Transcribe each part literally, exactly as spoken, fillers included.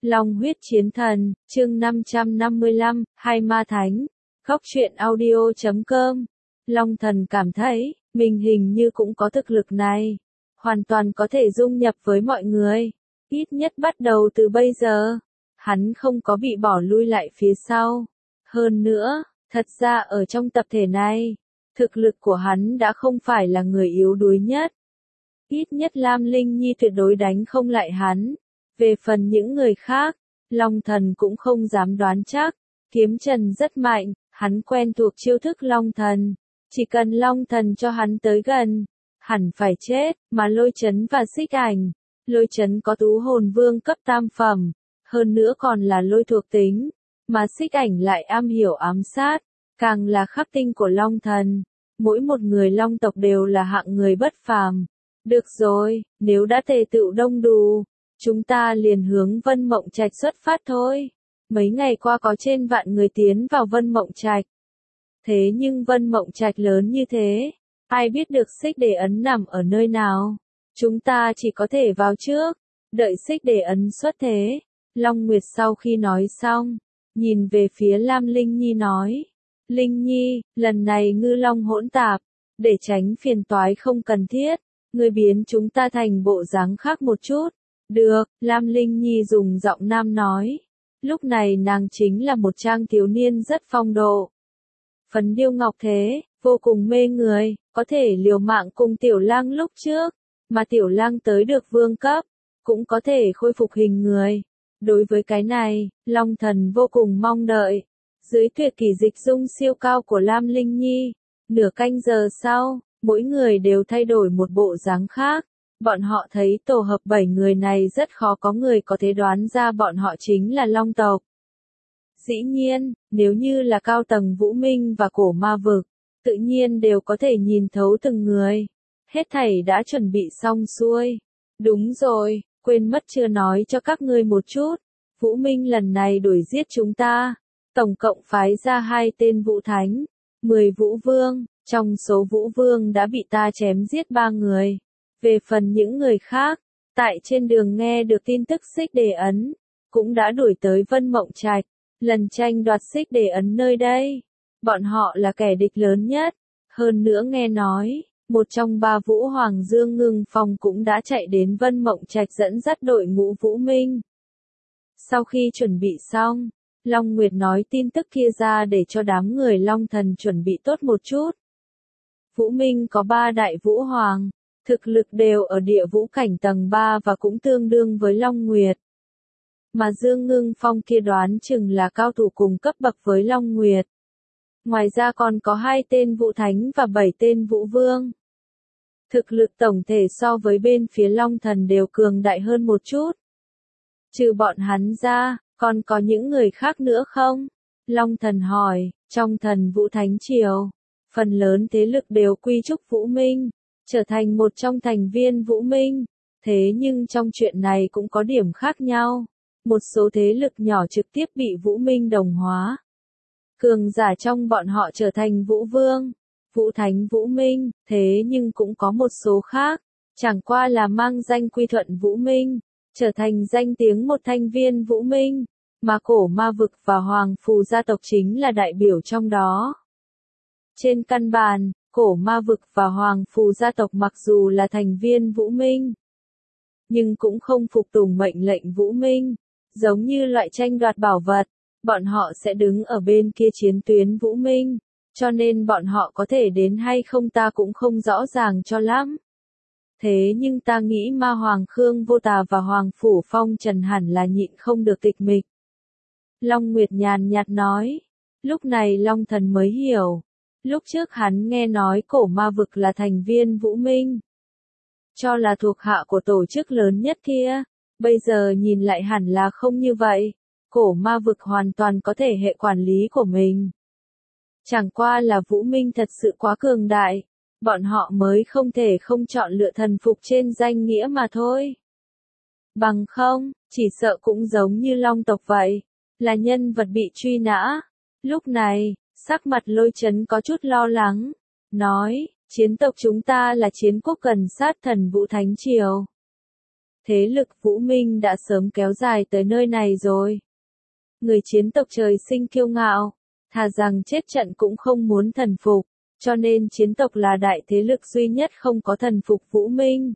Long huyết chiến thần, chương năm trăm năm mươi lăm, Hai ma thánh. Góc truyện audio chấm com. Long thần cảm thấy, mình hình như cũng có thực lực này. Hoàn toàn có thể dung nhập với mọi người. Ít nhất bắt đầu từ bây giờ. Hắn không có bị bỏ lui lại phía sau. Hơn nữa, thật ra ở trong tập thể này, thực lực của hắn đã không phải là người yếu đuối nhất. Ít nhất Lam Linh Nhi tuyệt đối đánh không lại hắn. Về phần những người khác, Long thần cũng không dám đoán chắc. Kiếm Trần rất mạnh, hắn quen thuộc chiêu thức Long thần. Chỉ cần Long thần cho hắn tới gần, hẳn phải chết, mà Lôi Chấn và Xích Ảnh. Lôi Chấn có tú hồn vương cấp tam phẩm, hơn nữa còn là lôi thuộc tính, mà Xích Ảnh lại am hiểu ám sát, càng là khắc tinh của Long thần. Mỗi một người Long tộc đều là hạng người bất phàm. Được rồi, nếu đã tề tựu đông đủ, chúng ta liền hướng Vân Mộng Trạch xuất phát thôi. Mấy ngày qua có trên vạn người tiến vào Vân Mộng Trạch. Thế nhưng Vân Mộng Trạch lớn như thế, ai biết được xích đề ấn nằm ở nơi nào. Chúng ta chỉ có thể vào trước, đợi xích đề ấn xuất thế. Long Nguyệt sau khi nói xong, nhìn về phía Lam Linh Nhi nói. Linh Nhi, lần này ngư long hỗn tạp, để tránh phiền toái không cần thiết, ngươi biến chúng ta thành bộ dáng khác một chút. Được, Lam Linh Nhi dùng giọng nam nói. Lúc này nàng chính là một trang thiếu niên rất phong độ. Phấn điêu ngọc thế, vô cùng mê người, có thể liều mạng cùng Tiểu Lang lúc trước, mà Tiểu Lang tới được vương cấp, cũng có thể khôi phục hình người. Đối với cái này, Long thần vô cùng mong đợi. Dưới tuyệt kỷ dịch dung siêu cao của Lam Linh Nhi, nửa canh giờ sau, mỗi người đều thay đổi một bộ dáng khác. Bọn họ thấy tổ hợp bảy người này rất khó có người có thể đoán ra bọn họ chính là Long tộc. Dĩ nhiên, nếu như là cao tầng Vũ Minh và cổ ma vực, tự nhiên đều có thể nhìn thấu từng người. Hết thảy đã chuẩn bị xong xuôi. Đúng rồi, quên mất chưa nói cho các ngươi một chút. Vũ Minh lần này đuổi giết chúng ta. Tổng cộng phái ra hai tên Vũ Thánh, mười Vũ Vương. Trong số Vũ Vương đã bị ta chém giết ba người. Về phần những người khác, tại trên đường nghe được tin tức xích đề ấn, cũng đã đuổi tới Vân Mộng Trạch, lần tranh đoạt xích đề ấn nơi đây. Bọn họ là kẻ địch lớn nhất. Hơn nữa nghe nói, một trong ba Vũ Hoàng Dương Ngưng Phong cũng đã chạy đến Vân Mộng Trạch dẫn dắt đội ngũ Vũ Minh. Sau khi chuẩn bị xong, Long Nguyệt nói tin tức kia ra để cho đám người Long thần chuẩn bị tốt một chút. Vũ Minh có ba đại Vũ Hoàng. Thực lực đều ở địa vũ cảnh tầng ba và cũng tương đương với Long Nguyệt. Mà Dương Ngưng Phong kia đoán chừng là cao thủ cùng cấp bậc với Long Nguyệt. Ngoài ra còn có hai tên Vũ Thánh và bảy tên Vũ Vương. Thực lực tổng thể so với bên phía Long thần đều cường đại hơn một chút. Trừ bọn hắn ra, còn có những người khác nữa không? Long thần hỏi, trong thần Vũ Thánh Triều, phần lớn thế lực đều quy chúc Vũ Minh, trở thành một trong thành viên Vũ Minh. Thế nhưng trong chuyện này cũng có điểm khác nhau. Một số thế lực nhỏ trực tiếp bị Vũ Minh đồng hóa. Cường giả trong bọn họ trở thành Vũ Vương, Vũ Thánh Vũ Minh, thế nhưng cũng có một số khác. Chẳng qua là mang danh quy thuận Vũ Minh, trở thành danh tiếng một thành viên Vũ Minh, mà cổ ma vực và Hoàng Phù gia tộc chính là đại biểu trong đó. Trên căn bản, cổ ma vực và Hoàng Phù gia tộc mặc dù là thành viên Vũ Minh, nhưng cũng không phục tùng mệnh lệnh Vũ Minh. Giống như loại tranh đoạt bảo vật, bọn họ sẽ đứng ở bên kia chiến tuyến Vũ Minh, cho nên bọn họ có thể đến hay không ta cũng không rõ ràng cho lắm. Thế nhưng ta nghĩ ma Hoàng Khương Vô Tà và Hoàng Phủ Phong Trần hẳn là nhịn không được tịch mịch. Long Nguyệt nhàn nhạt nói. Lúc này Long thần mới hiểu. Lúc trước hắn nghe nói cổ ma vực là thành viên Vũ Minh, cho là thuộc hạ của tổ chức lớn nhất kia. Bây giờ nhìn lại hẳn là không như vậy. Cổ ma vực hoàn toàn có thể hệ quản lý của mình. Chẳng qua là Vũ Minh thật sự quá cường đại. Bọn họ mới không thể không chọn lựa thần phục trên danh nghĩa mà thôi. Bằng không, chỉ sợ cũng giống như Long tộc vậy. Là nhân vật bị truy nã. Lúc này, sắc mặt Lôi Chấn có chút lo lắng. Nói, chiến tộc chúng ta là chiến quốc cần sát thần Vũ Thánh Triều. Thế lực Vũ Minh đã sớm kéo dài tới nơi này rồi. Người chiến tộc trời sinh kiêu ngạo, thà rằng chết trận cũng không muốn thần phục, cho nên chiến tộc là đại thế lực duy nhất không có thần phục Vũ Minh.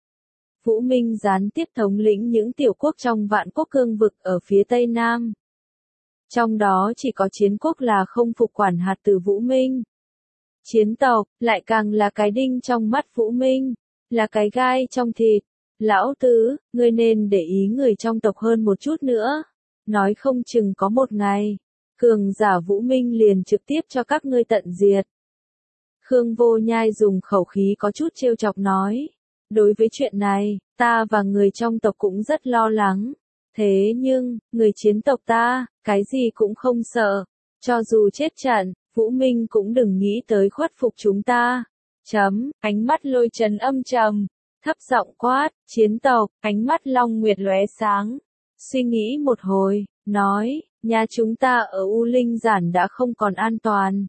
Vũ Minh gián tiếp thống lĩnh những tiểu quốc trong vạn quốc cương vực ở phía Tây Nam. Trong đó chỉ có chiến quốc là không phục quản hạt từ Vũ Minh. Chiến tộc, lại càng là cái đinh trong mắt Vũ Minh, là cái gai trong thịt. Lão tứ, ngươi nên để ý người trong tộc hơn một chút nữa. Nói không chừng có một ngày, cường giả Vũ Minh liền trực tiếp cho các ngươi tận diệt. Khương Vô Nhai dùng khẩu khí có chút trêu chọc nói. Đối với chuyện này, ta và người trong tộc cũng rất lo lắng. Thế nhưng, người chiến tộc ta, cái gì cũng không sợ. Cho dù chết trận, Vũ Minh cũng đừng nghĩ tới khuất phục chúng ta. Chấm, ánh mắt Lôi Chấn âm trầm, thấp giọng quát, chiến tộc, ánh mắt Long Nguyệt lóe sáng. Suy nghĩ một hồi, nói, nhà chúng ta ở U Linh Giản đã không còn an toàn.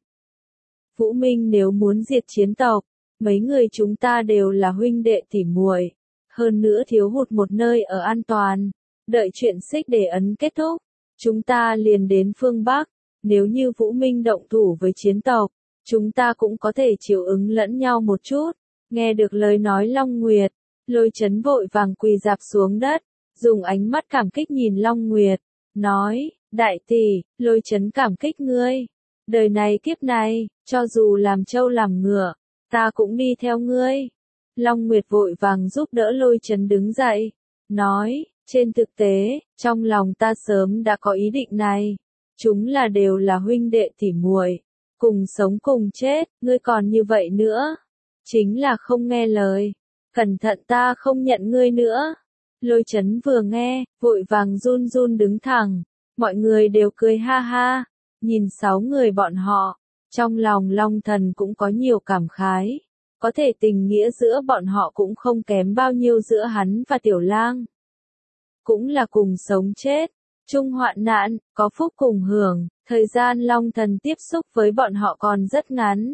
Vũ Minh nếu muốn diệt chiến tộc, mấy người chúng ta đều là huynh đệ tỉ muội, hơn nữa thiếu hụt một nơi ở an toàn. Đợi chuyện xích để ấn kết thúc, chúng ta liền đến phương Bắc. Nếu như Vũ Minh động thủ với chiến tộc, chúng ta cũng có thể chiều ứng lẫn nhau một chút. Nghe được lời nói Long Nguyệt, Lôi Chấn vội vàng quỳ dạp xuống đất, dùng ánh mắt cảm kích nhìn Long Nguyệt, nói, đại tỷ, Lôi Chấn cảm kích ngươi. Đời này kiếp này, cho dù làm trâu làm ngựa, ta cũng đi theo ngươi. Long Nguyệt vội vàng giúp đỡ Lôi Chấn đứng dậy, nói, trên thực tế, trong lòng ta sớm đã có ý định này. Chúng là đều là huynh đệ tỉ muội, cùng sống cùng chết, ngươi còn như vậy nữa. Chính là không nghe lời. Cẩn thận ta không nhận ngươi nữa. Lôi Chấn vừa nghe, vội vàng run run đứng thẳng. Mọi người đều cười ha ha. Nhìn sáu người bọn họ, trong lòng Long Thần cũng có nhiều cảm khái. Có thể tình nghĩa giữa bọn họ cũng không kém bao nhiêu giữa hắn và Tiểu Lang. Cũng là cùng sống chết, chung hoạn nạn, có phúc cùng hưởng. Thời gian Long Thần tiếp xúc với bọn họ còn rất ngắn.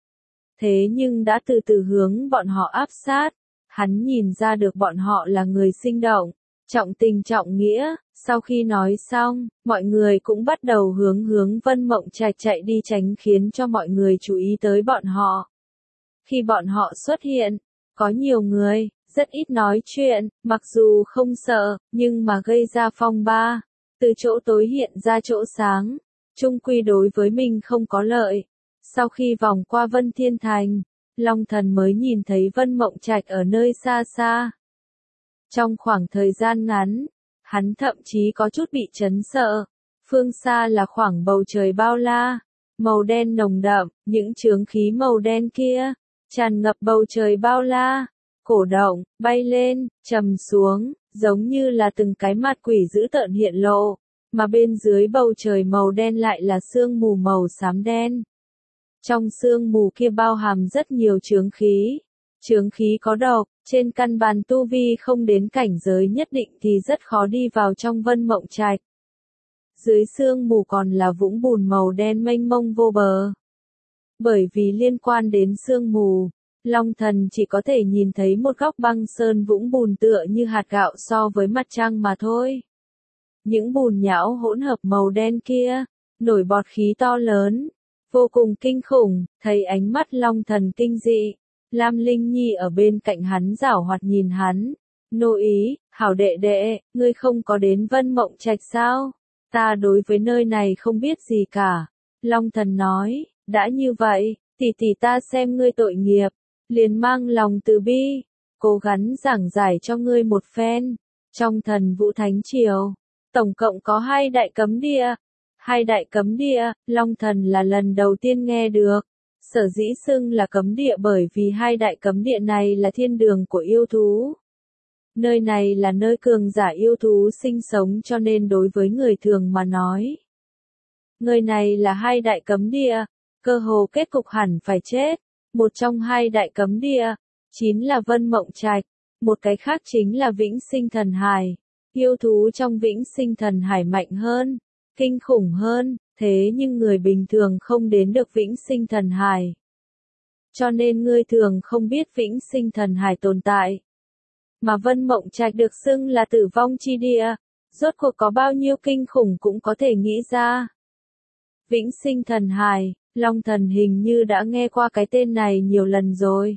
Thế nhưng đã từ từ hướng bọn họ áp sát. Hắn nhìn ra được bọn họ là người sinh động, trọng tình trọng nghĩa. Sau khi nói xong, mọi người cũng bắt đầu hướng hướng Vân Mộng Trạch chạy đi tránh khiến cho mọi người chú ý tới bọn họ. Khi bọn họ xuất hiện, có nhiều người, rất ít nói chuyện, mặc dù không sợ, nhưng mà gây ra phong ba. Từ chỗ tối hiện ra chỗ sáng, chung quy đối với mình không có lợi. Sau khi vòng qua Vân Thiên Thành, Long Thần mới nhìn thấy Vân Mộng Trạch ở nơi xa xa. Trong khoảng thời gian ngắn, hắn thậm chí có chút bị chấn sợ. Phương xa là khoảng bầu trời bao la, màu đen nồng đậm, những chướng khí màu đen kia, tràn ngập bầu trời bao la, cổ động, bay lên, trầm xuống, giống như là từng cái mặt quỷ dữ tợn hiện lộ, mà bên dưới bầu trời màu đen lại là sương mù màu xám đen. Trong sương mù kia bao hàm rất nhiều chướng khí. Chướng khí có độc, trên căn bản tu vi không đến cảnh giới nhất định thì rất khó đi vào trong Vân Mộng Trạch. Dưới sương mù còn là vũng bùn màu đen mênh mông vô bờ. Bởi vì liên quan đến sương mù, Long Thần chỉ có thể nhìn thấy một góc băng sơn vũng bùn tựa như hạt gạo so với mặt trăng mà thôi. Những bùn nhão hỗn hợp màu đen kia, nổi bọt khí to lớn, vô cùng kinh khủng. Thấy ánh mắt Long Thần kinh dị, Lam Linh Nhi ở bên cạnh hắn giảo hoạt nhìn hắn. Nô ý, hảo đệ đệ, ngươi không có đến Vân Mộng Trạch sao? Ta đối với nơi này không biết gì cả. Long Thần nói, đã như vậy, tỷ tỷ ta xem ngươi tội nghiệp, liền mang lòng từ bi, cố gắng giảng giải cho ngươi một phen. Trong Thần Vũ Thánh Triều, tổng cộng có hai đại cấm địa. Hai đại cấm địa, Long Thần là lần đầu tiên nghe được. Sở dĩ xưng là cấm địa bởi vì hai đại cấm địa này là thiên đường của yêu thú. Nơi này là nơi cường giả yêu thú sinh sống cho nên đối với người thường mà nói. Nơi này là hai đại cấm địa, cơ hồ kết cục hẳn phải chết. Một trong hai đại cấm địa, chính là Vân Mộng Trạch, một cái khác chính là Vĩnh Sinh Thần Hải. Yêu thú trong Vĩnh Sinh Thần Hải mạnh hơn, kinh khủng hơn, thế nhưng người bình thường không đến được Vĩnh Sinh Thần Hải. Cho nên ngươi thường không biết Vĩnh Sinh Thần Hải tồn tại. mà Vân Mộng Trạch được xưng là tử vong chi địa, rốt cuộc có bao nhiêu kinh khủng cũng có thể nghĩ ra. Vĩnh Sinh Thần Hải, Long Thần hình như đã nghe qua cái tên này nhiều lần rồi.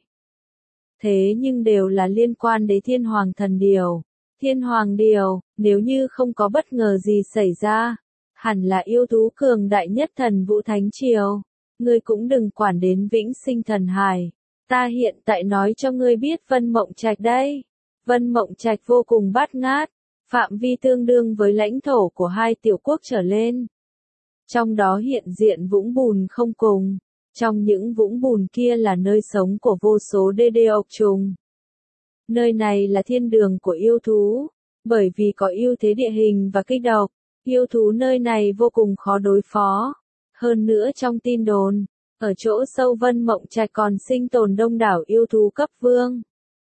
Thế nhưng đều là liên quan đến Thiên Hoàng Thần Điểu. Thiên Hoàng Điểu, nếu như không có bất ngờ gì xảy ra, hẳn là yêu thú cường đại nhất Thần Vũ Thánh Triều. Ngươi cũng đừng quản đến Vĩnh Sinh Thần Hải. Ta hiện tại nói cho ngươi biết Vân Mộng Trạch đây. Vân Mộng Trạch vô cùng bát ngát, phạm vi tương đương với lãnh thổ của hai tiểu quốc trở lên. Trong đó hiện diện vũng bùn không cùng, trong những vũng bùn kia là nơi sống của vô số đê đê ộc trùng. Nơi này là thiên đường của yêu thú, bởi vì có ưu thế địa hình và kích độc, yêu thú nơi này vô cùng khó đối phó. Hơn nữa trong tin đồn, ở chỗ sâu Vân Mộng Trạch còn sinh tồn đông đảo yêu thú cấp vương.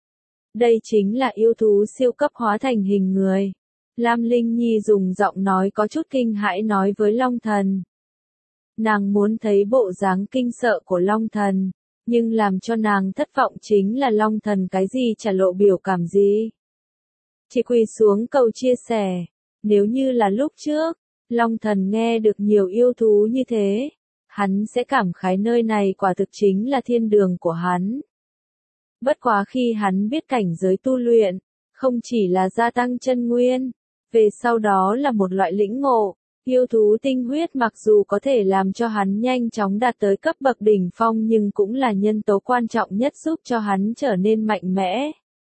Đây chính là yêu thú siêu cấp hóa thành hình người. Lam Linh Nhi dùng giọng nói có chút kinh hãi nói với Long Thần. Nàng muốn thấy bộ dáng kinh sợ của Long Thần, nhưng làm cho nàng thất vọng chính là Long Thần cái gì chả lộ biểu cảm gì. Chỉ quỳ xuống cầu chia sẻ, nếu như là lúc trước, Long Thần nghe được nhiều yêu thú như thế, hắn sẽ cảm khái nơi này quả thực chính là thiên đường của hắn. Bất quá khi hắn biết cảnh giới tu luyện, không chỉ là gia tăng chân nguyên, về sau đó là một loại lĩnh ngộ, yêu thú tinh huyết mặc dù có thể làm cho hắn nhanh chóng đạt tới cấp bậc đỉnh phong nhưng cũng là nhân tố quan trọng nhất giúp cho hắn trở nên mạnh mẽ.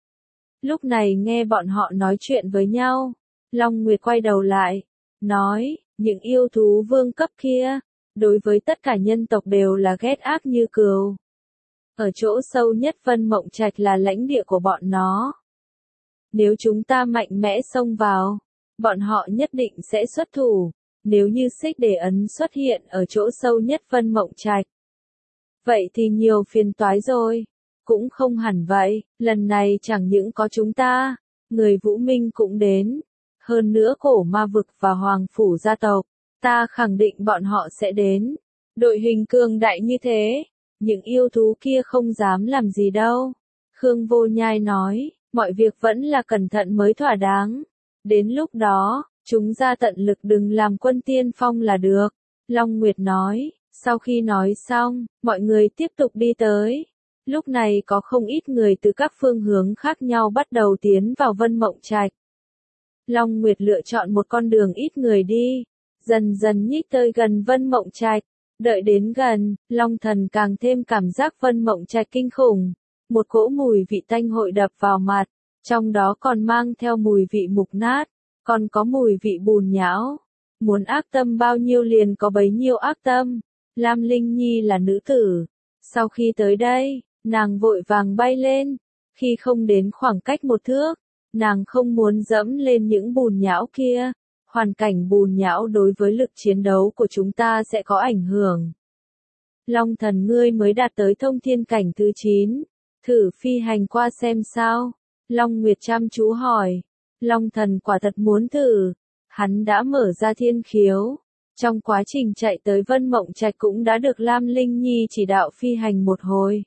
Lúc này nghe bọn họ nói chuyện với nhau, Long Nguyệt quay đầu lại, nói, những yêu thú vương cấp kia, đối với tất cả nhân tộc đều là ghét ác như cừu. Ở chỗ sâu nhất Vân Mộng Trạch là lãnh địa của bọn nó. Nếu chúng ta mạnh mẽ xông vào, bọn họ nhất định sẽ xuất thủ, nếu như xích đề ấn xuất hiện ở chỗ sâu nhất Vân Mộng Trạch. Vậy thì nhiều phiền toái rồi. Cũng không hẳn vậy, lần này chẳng những có chúng ta, người Vũ Minh cũng đến. Hơn nữa cổ ma vực và hoàng phủ gia tộc, ta khẳng định bọn họ sẽ đến. Đội hình cường đại như thế, những yêu thú kia không dám làm gì đâu. Khương Vô Nhai nói, mọi việc vẫn là cẩn thận mới thỏa đáng. Đến lúc đó, chúng ra tận lực đừng làm quân tiên phong là được. Long Nguyệt nói, sau khi nói xong, mọi người tiếp tục đi tới. Lúc này có không ít người từ các phương hướng khác nhau bắt đầu tiến vào Vân Mộng Trạch. Long Nguyệt lựa chọn một con đường ít người đi, dần dần nhích tới gần Vân Mộng Trạch. Đợi đến gần, Long Thần càng thêm cảm giác Vân Mộng Trạch kinh khủng. Một cỗ mùi vị tanh hội đập vào mặt, trong đó còn mang theo mùi vị mục nát, còn có mùi vị bùn nhão. Muốn ác tâm bao nhiêu liền có bấy nhiêu ác tâm. Lam Linh Nhi là nữ tử. Sau khi tới đây, nàng vội vàng bay lên. Khi không đến khoảng cách một thước, nàng không muốn dẫm lên những bùn nhão kia. Hoàn cảnh bùn nhão đối với lực chiến đấu của chúng ta sẽ có ảnh hưởng. Long Thần ngươi mới đạt tới thông thiên cảnh thứ chín. Thử phi hành qua xem sao. Long Nguyệt chăm chú hỏi. Long Thần quả thật muốn thử. Hắn đã mở ra thiên khiếu. Trong quá trình chạy tới Vân Mộng Trạch cũng đã được Lam Linh Nhi chỉ đạo phi hành một hồi.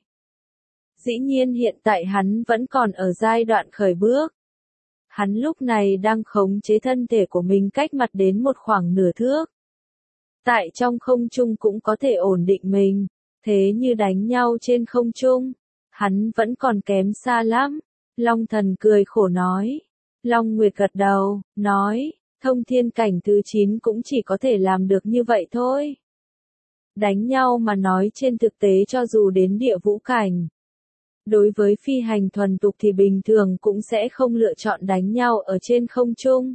Dĩ nhiên hiện tại hắn vẫn còn ở giai đoạn khởi bước. Hắn lúc này đang khống chế thân thể của mình cách mặt đến một khoảng nửa thước. Tại trong không trung cũng có thể ổn định mình, thế như đánh nhau trên không trung, hắn vẫn còn kém xa lắm. Long Thần cười khổ nói. Long Nguyệt gật đầu, nói, thông thiên cảnh thứ chín cũng chỉ có thể làm được như vậy thôi. Đánh nhau mà nói trên thực tế cho dù đến địa vũ cảnh. Đối với phi hành thuần tục thì bình thường cũng sẽ không lựa chọn đánh nhau ở trên không trung.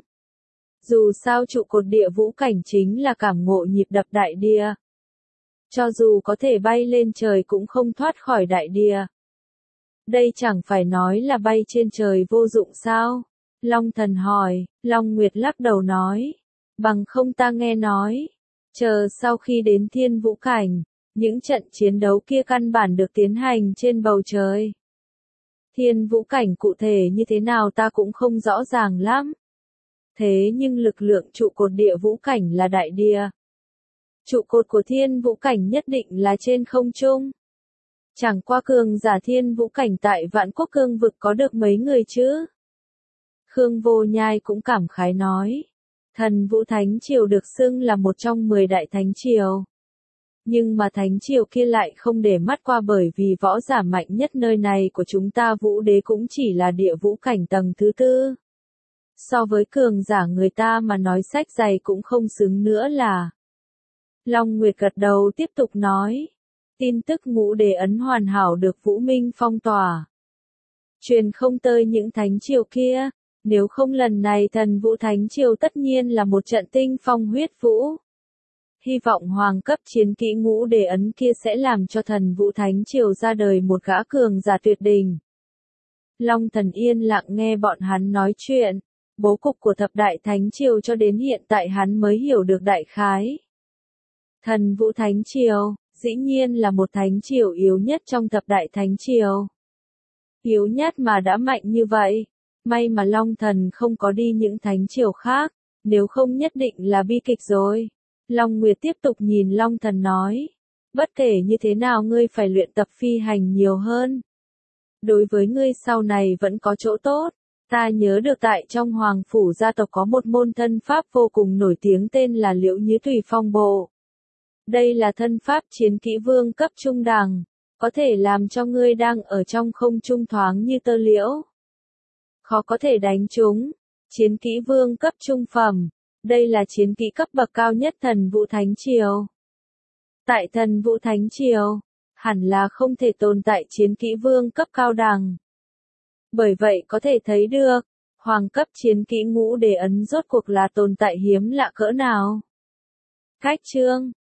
Dù sao trụ cột địa vũ cảnh chính là cảm ngộ nhịp đập đại địa. Cho dù có thể bay lên trời cũng không thoát khỏi đại địa. Đây chẳng phải nói là bay trên trời vô dụng sao? Long Thần hỏi, Long Nguyệt lắc đầu nói. Bằng không ta nghe nói. Chờ sau khi đến thiên vũ cảnh, những trận chiến đấu kia căn bản được tiến hành trên bầu trời. Thiên vũ cảnh cụ thể như thế nào ta cũng không rõ ràng lắm. Thế nhưng lực lượng trụ cột địa vũ cảnh là đại địa. Trụ cột của thiên vũ cảnh nhất định là trên không trung. Chẳng qua cường giả thiên vũ cảnh tại vạn quốc cương vực có được mấy người chứ? Khương Vô Nhai cũng cảm khái nói. Thần Vũ Thánh Triều được xưng là một trong mười đại thánh triều. Nhưng mà thánh triều kia lại không để mắt qua, bởi vì võ giả mạnh nhất nơi này của chúng ta Vũ Đế cũng chỉ là địa vũ cảnh tầng thứ tư. So với cường giả người ta mà nói sách dày cũng không xứng nữa là. Long Nguyệt gật đầu tiếp tục nói. Tin tức Ngũ Đế ấn hoàn hảo được Vũ Minh phong tỏa. Truyền không tới những thánh triều kia, nếu không lần này thần Vũ Thánh Triều tất nhiên là một trận tinh phong huyết vũ. Hy vọng hoàng cấp chiến kỹ Ngũ Đế ấn kia sẽ làm cho thần Vũ Thánh Triều ra đời một gã cường giả tuyệt đỉnh. Long Thần yên lặng nghe bọn hắn nói chuyện, bố cục của thập đại thánh triều cho đến hiện tại hắn mới hiểu được đại khái. Thần Vũ Thánh Triều, dĩ nhiên là một thánh triều yếu nhất trong thập đại thánh triều. Yếu nhất mà đã mạnh như vậy, may mà Long Thần không có đi những thánh triều khác, nếu không nhất định là bi kịch rồi. Long Nguyệt tiếp tục nhìn Long Thần nói, bất kể như thế nào ngươi phải luyện tập phi hành nhiều hơn. Đối với ngươi sau này vẫn có chỗ tốt, ta nhớ được tại trong Hoàng Phủ gia tộc có một môn thân pháp vô cùng nổi tiếng tên là Liễu Như Tùy Phong Bộ. Đây là thân pháp chiến kỹ vương cấp trung đẳng, có thể làm cho ngươi đang ở trong không trung thoáng như tơ liễu. Khó có thể đánh trúng, chiến kỹ vương cấp trung phẩm, đây là chiến kỹ cấp bậc cao nhất thần Vũ Thánh Triều. Tại thần Vũ Thánh Triều, hẳn là không thể tồn tại chiến kỹ vương cấp cao đẳng. Bởi vậy có thể thấy được, hoàng cấp chiến kỹ Ngũ Đế ấn rốt cuộc là tồn tại hiếm lạ cỡ nào. Cách chương